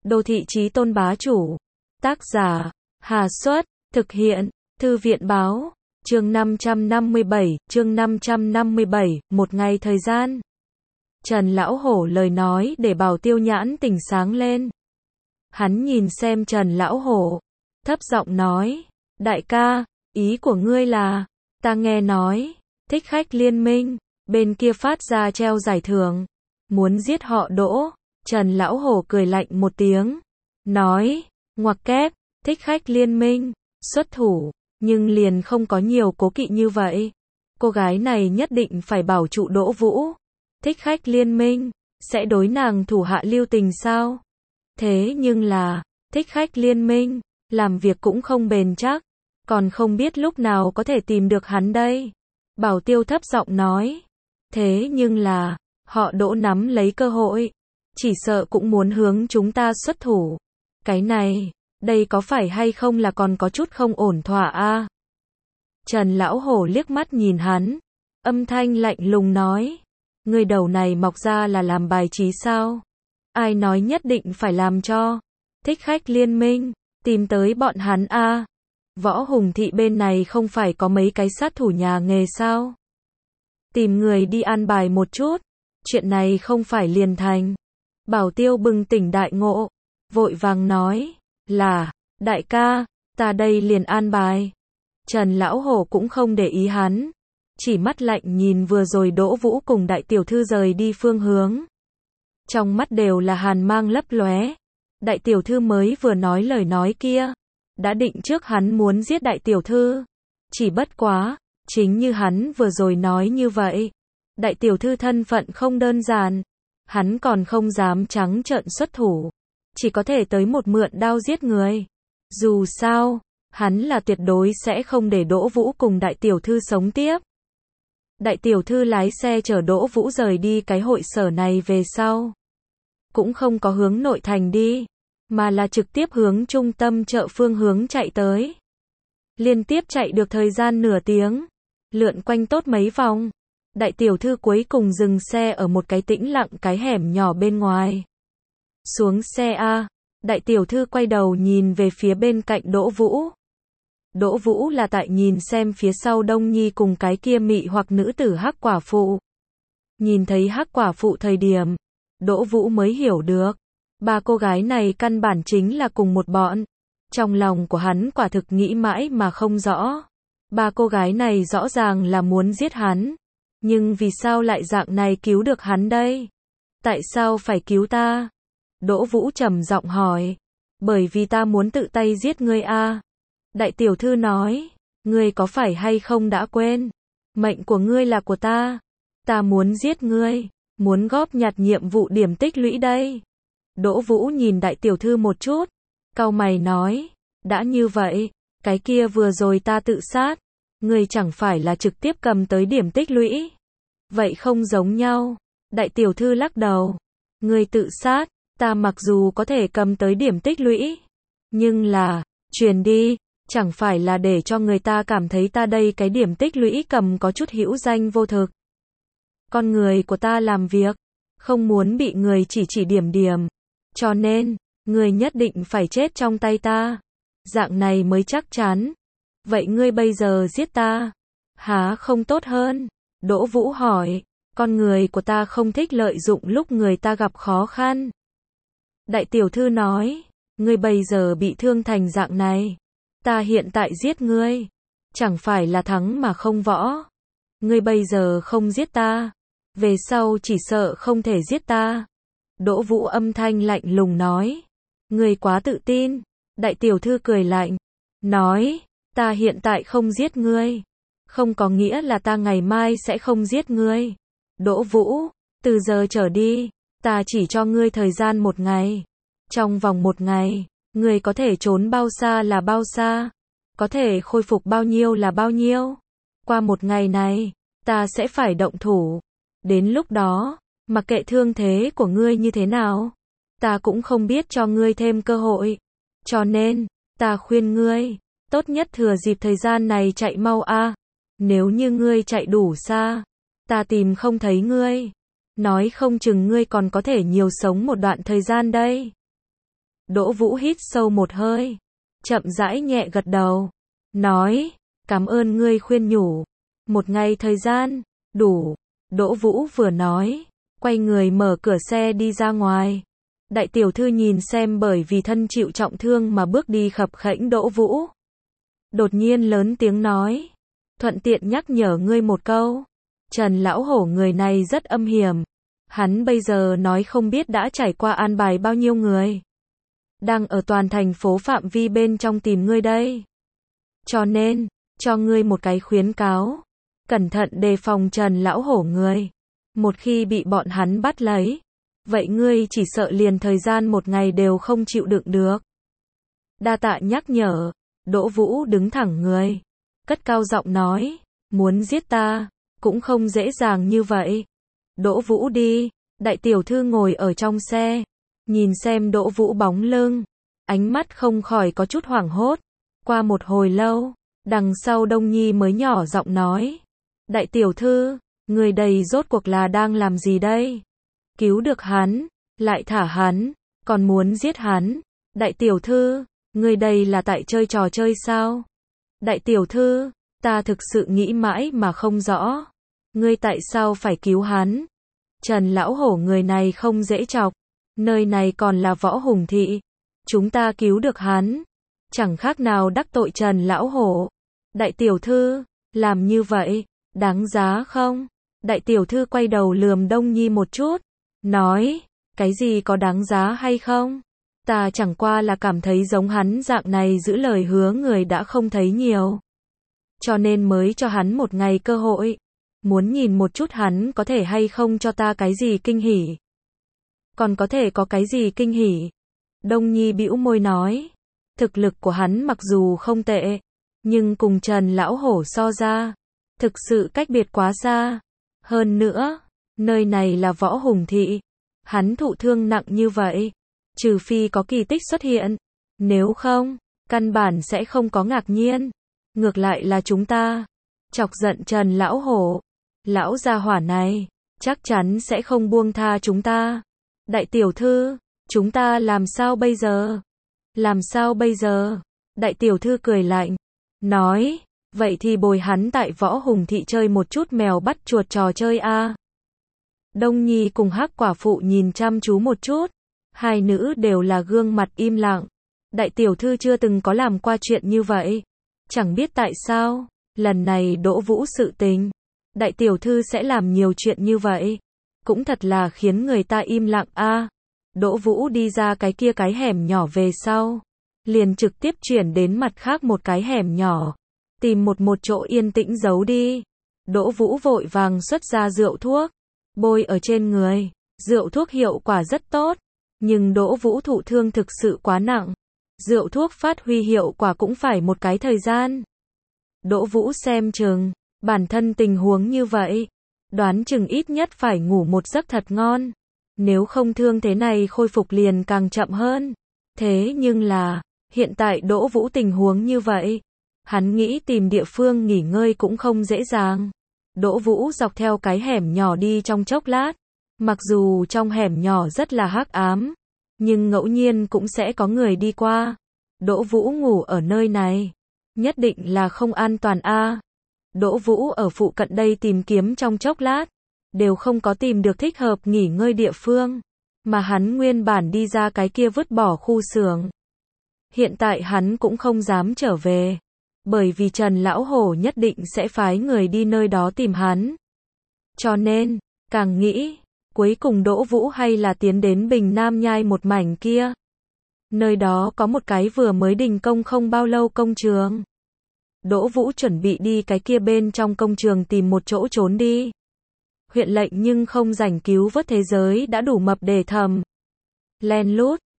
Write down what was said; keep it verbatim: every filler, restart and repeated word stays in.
Đô thị chí tôn bá chủ. Tác giả, Hà Xuất, thực hiện, Thư viện báo, chương năm trăm năm mươi bảy, chương năm trăm năm mươi bảy, một ngày thời gian. Trần Lão Hổ lời nói để Bảo Tiêu nhãn tỉnh sáng lên. Hắn nhìn xem Trần Lão Hổ, thấp giọng nói, đại ca, ý của ngươi là, ta nghe nói, Thích Khách Liên Minh, bên kia phát ra treo giải thưởng, muốn giết họ Đỗ. Trần Lão Hổ cười lạnh một tiếng, nói, ngoặc kép, Thích Khách Liên Minh, xuất thủ, nhưng liền không có nhiều cố kỵ như vậy. Cô gái này nhất định phải bảo trụ Đỗ Vũ. Thích Khách Liên Minh, sẽ đối nàng thủ hạ lưu tình sao? Thế nhưng là, Thích Khách Liên Minh, làm việc cũng không bền chắc, còn không biết lúc nào có thể tìm được hắn đây. Bảo Tiêu thấp giọng nói, thế nhưng là, họ Đỗ nắm lấy cơ hội, chỉ sợ cũng muốn hướng chúng ta xuất thủ. Cái này, đây có phải hay không là còn có chút không ổn thỏa a? Trần Lão Hổ liếc mắt nhìn hắn, âm thanh lạnh lùng nói, người đầu này mọc ra là làm bài trí sao? Ai nói nhất định phải làm cho Thích Khách Liên Minh tìm tới bọn hắn a? Võ Hùng thị bên này không phải có mấy cái sát thủ nhà nghề sao? Tìm người đi an bài một chút, chuyện này không phải liền thành. Bảo Tiêu bừng tỉnh đại ngộ, vội vàng nói, là, đại ca, ta đây liền an bài. Trần Lão Hổ cũng không để ý hắn, chỉ mắt lạnh nhìn vừa rồi Đỗ Vũ cùng đại tiểu thư rời đi phương hướng. Trong mắt đều là hàn mang lấp lóe. Đại tiểu thư mới vừa nói lời nói kia, đã định trước hắn muốn giết đại tiểu thư. Chỉ bất quá, chính như hắn vừa rồi nói như vậy, đại tiểu thư thân phận không đơn giản, hắn còn không dám trắng trợn xuất thủ, chỉ có thể tới một mượn đao giết người. Dù sao, hắn là tuyệt đối sẽ không để Đỗ Vũ cùng đại tiểu thư sống tiếp. Đại tiểu thư lái xe chở Đỗ Vũ rời đi cái hội sở này về sau, cũng không có hướng nội thành đi, mà là trực tiếp hướng trung tâm chợ phương hướng chạy tới. Liên tiếp chạy được thời gian nửa tiếng, lượn quanh tốt mấy vòng, đại tiểu thư cuối cùng dừng xe ở một cái tĩnh lặng cái hẻm nhỏ bên ngoài. Xuống xe a, đại tiểu thư quay đầu nhìn về phía bên cạnh Đỗ Vũ. Đỗ Vũ là tại nhìn xem phía sau Đông Nhi cùng cái kia mị hoặc nữ tử Hắc Quả Phụ. Nhìn thấy Hắc Quả Phụ thời điểm, Đỗ Vũ mới hiểu được, ba cô gái này căn bản chính là cùng một bọn. Trong lòng của hắn quả thực nghĩ mãi mà không rõ. Ba cô gái này rõ ràng là muốn giết hắn, nhưng vì sao lại dạng này cứu được hắn đây? Tại sao phải cứu ta? Đỗ Vũ trầm giọng hỏi. Bởi vì ta muốn tự tay giết ngươi a. Đại tiểu thư nói, ngươi có phải hay không đã quên? Mệnh của ngươi là của ta. Ta muốn giết ngươi, muốn góp nhặt nhiệm vụ điểm tích lũy đây. Đỗ Vũ nhìn đại tiểu thư một chút, cau mày nói, đã như vậy, cái kia vừa rồi ta tự sát, ngươi chẳng phải là trực tiếp cầm tới điểm tích lũy. Vậy không giống nhau. Đại tiểu thư lắc đầu, ngươi tự sát, ta mặc dù có thể cầm tới điểm tích lũy, nhưng là, truyền đi, chẳng phải là để cho người ta cảm thấy ta đây cái điểm tích lũy cầm có chút hữu danh vô thực. Con người của ta làm việc, không muốn bị người chỉ chỉ điểm điểm, cho nên, ngươi nhất định phải chết trong tay ta, dạng này mới chắc chắn. Vậy ngươi bây giờ giết ta, há không tốt hơn? Đỗ Vũ hỏi, con người của ta không thích lợi dụng lúc người ta gặp khó khăn. Đại tiểu thư nói, ngươi bây giờ bị thương thành dạng này, ta hiện tại giết ngươi, chẳng phải là thắng mà không võ. Ngươi bây giờ không giết ta, về sau chỉ sợ không thể giết ta. Đỗ Vũ âm thanh lạnh lùng nói, ngươi quá tự tin. Đại tiểu thư cười lạnh, nói, ta hiện tại không giết ngươi, không có nghĩa là ta ngày mai sẽ không giết ngươi. Đỗ Vũ, từ giờ trở đi, ta chỉ cho ngươi thời gian một ngày. Trong vòng một ngày, ngươi có thể trốn bao xa là bao xa, có thể khôi phục bao nhiêu là bao nhiêu. Qua một ngày này, ta sẽ phải động thủ. Đến lúc đó, mặc kệ thương thế của ngươi như thế nào, ta cũng không biết cho ngươi thêm cơ hội. Cho nên, ta khuyên ngươi, tốt nhất thừa dịp thời gian này chạy mau a. Nếu như ngươi chạy đủ xa, ta tìm không thấy ngươi, nói không chừng ngươi còn có thể nhiều sống một đoạn thời gian đây. Đỗ Vũ hít sâu một hơi, chậm rãi nhẹ gật đầu, nói, cảm ơn ngươi khuyên nhủ. Một ngày thời gian, đủ. Đỗ Vũ vừa nói, quay người mở cửa xe đi ra ngoài. Đại tiểu thư nhìn xem bởi vì thân chịu trọng thương mà bước đi khập khẽnh Đỗ Vũ. Đột nhiên lớn tiếng nói, thuận tiện nhắc nhở ngươi một câu. Trần lão hổ người này rất âm hiểm. Hắn bây giờ nói không biết đã trải qua an bài bao nhiêu người. Đang ở toàn thành phố phạm vi bên trong tìm ngươi đây. Cho nên, cho ngươi một cái khuyến cáo. Cẩn thận đề phòng Trần lão hổ người. Một khi bị bọn hắn bắt lấy, vậy ngươi chỉ sợ liền thời gian một ngày đều không chịu đựng được. Đa tạ nhắc nhở. Đỗ Vũ đứng thẳng người, cất cao giọng nói, muốn giết ta, cũng không dễ dàng như vậy. Đỗ Vũ đi. Đại tiểu thư ngồi ở trong xe, nhìn xem Đỗ Vũ bóng lưng, ánh mắt không khỏi có chút hoảng hốt. Qua một hồi lâu, đằng sau Đông Nhi mới nhỏ giọng nói, đại tiểu thư, người đây rốt cuộc là đang làm gì đây? Cứu được hắn, lại thả hắn, còn muốn giết hắn. Đại tiểu thư, người đây là tại chơi trò chơi sao? Đại tiểu thư, ta thực sự nghĩ mãi mà không rõ. Ngươi tại sao phải cứu hắn? Trần lão hổ người này không dễ chọc. Nơi này còn là Võ Hùng thị. Chúng ta cứu được hắn, chẳng khác nào đắc tội Trần lão hổ. Đại tiểu thư, làm như vậy, đáng giá không? Đại tiểu thư quay đầu lườm Đông Nhi một chút, nói, cái gì có đáng giá hay không? Ta chẳng qua là cảm thấy giống hắn dạng này giữ lời hứa người đã không thấy nhiều. Cho nên mới cho hắn một ngày cơ hội. Muốn nhìn một chút hắn có thể hay không cho ta cái gì kinh hỉ. Còn có thể có cái gì kinh hỉ? Đông Nhi bĩu môi nói, thực lực của hắn mặc dù không tệ, nhưng cùng Trần lão hổ so ra, thực sự cách biệt quá xa. Hơn nữa, nơi này là Võ Hùng thị, hắn thụ thương nặng như vậy, trừ phi có kỳ tích xuất hiện, nếu không, căn bản sẽ không có ngạc nhiên. Ngược lại là chúng ta chọc giận Trần lão hổ, lão gia hỏa này chắc chắn sẽ không buông tha chúng ta. Đại tiểu thư, chúng ta làm sao bây giờ? Làm sao bây giờ? Đại tiểu thư cười lạnh, nói, vậy thì bồi hắn tại Võ Hùng thị chơi một chút mèo bắt chuột trò chơi a. Đông Nhi cùng Hắc quả phụ nhìn chăm chú một chút, hai nữ đều là gương mặt im lặng. Đại tiểu thư chưa từng có làm qua chuyện như vậy, chẳng biết tại sao, lần này Đỗ Vũ sự tình, đại tiểu thư sẽ làm nhiều chuyện như vậy, cũng thật là khiến người ta im lặng a. Đỗ Vũ đi ra cái kia cái hẻm nhỏ về sau, liền trực tiếp chuyển đến mặt khác một cái hẻm nhỏ, tìm một một chỗ yên tĩnh giấu đi. Đỗ Vũ vội vàng xuất ra rượu thuốc, bôi ở trên người. Rượu thuốc hiệu quả rất tốt, nhưng Đỗ Vũ thụ thương thực sự quá nặng, rượu thuốc phát huy hiệu quả cũng phải một cái thời gian. Đỗ Vũ xem chừng, bản thân tình huống như vậy, đoán chừng ít nhất phải ngủ một giấc thật ngon, nếu không thương thế này khôi phục liền càng chậm hơn. Thế nhưng là, hiện tại Đỗ Vũ tình huống như vậy, hắn nghĩ tìm địa phương nghỉ ngơi cũng không dễ dàng. Đỗ Vũ dọc theo cái hẻm nhỏ đi trong chốc lát, mặc dù trong hẻm nhỏ rất là hắc ám, nhưng ngẫu nhiên cũng sẽ có người đi qua. Đỗ Vũ ngủ ở nơi này, nhất định là không an toàn a. Đỗ Vũ ở phụ cận đây tìm kiếm trong chốc lát, đều không có tìm được thích hợp nghỉ ngơi địa phương, mà hắn nguyên bản đi ra cái kia vứt bỏ khu xưởng. Hiện tại hắn cũng không dám trở về, bởi vì Trần lão hổ nhất định sẽ phái người đi nơi đó tìm hắn. Cho nên, càng nghĩ, cuối cùng Đỗ Vũ hay là tiến đến Bình Nam Nhai một mảnh kia. Nơi đó có một cái vừa mới đình công không bao lâu công trường. Đỗ Vũ chuẩn bị đi cái kia bên trong công trường tìm một chỗ trốn đi. Huyện lệnh nhưng không rảnh cứu vớt thế giới đã đủ mập để thầm. Len lút,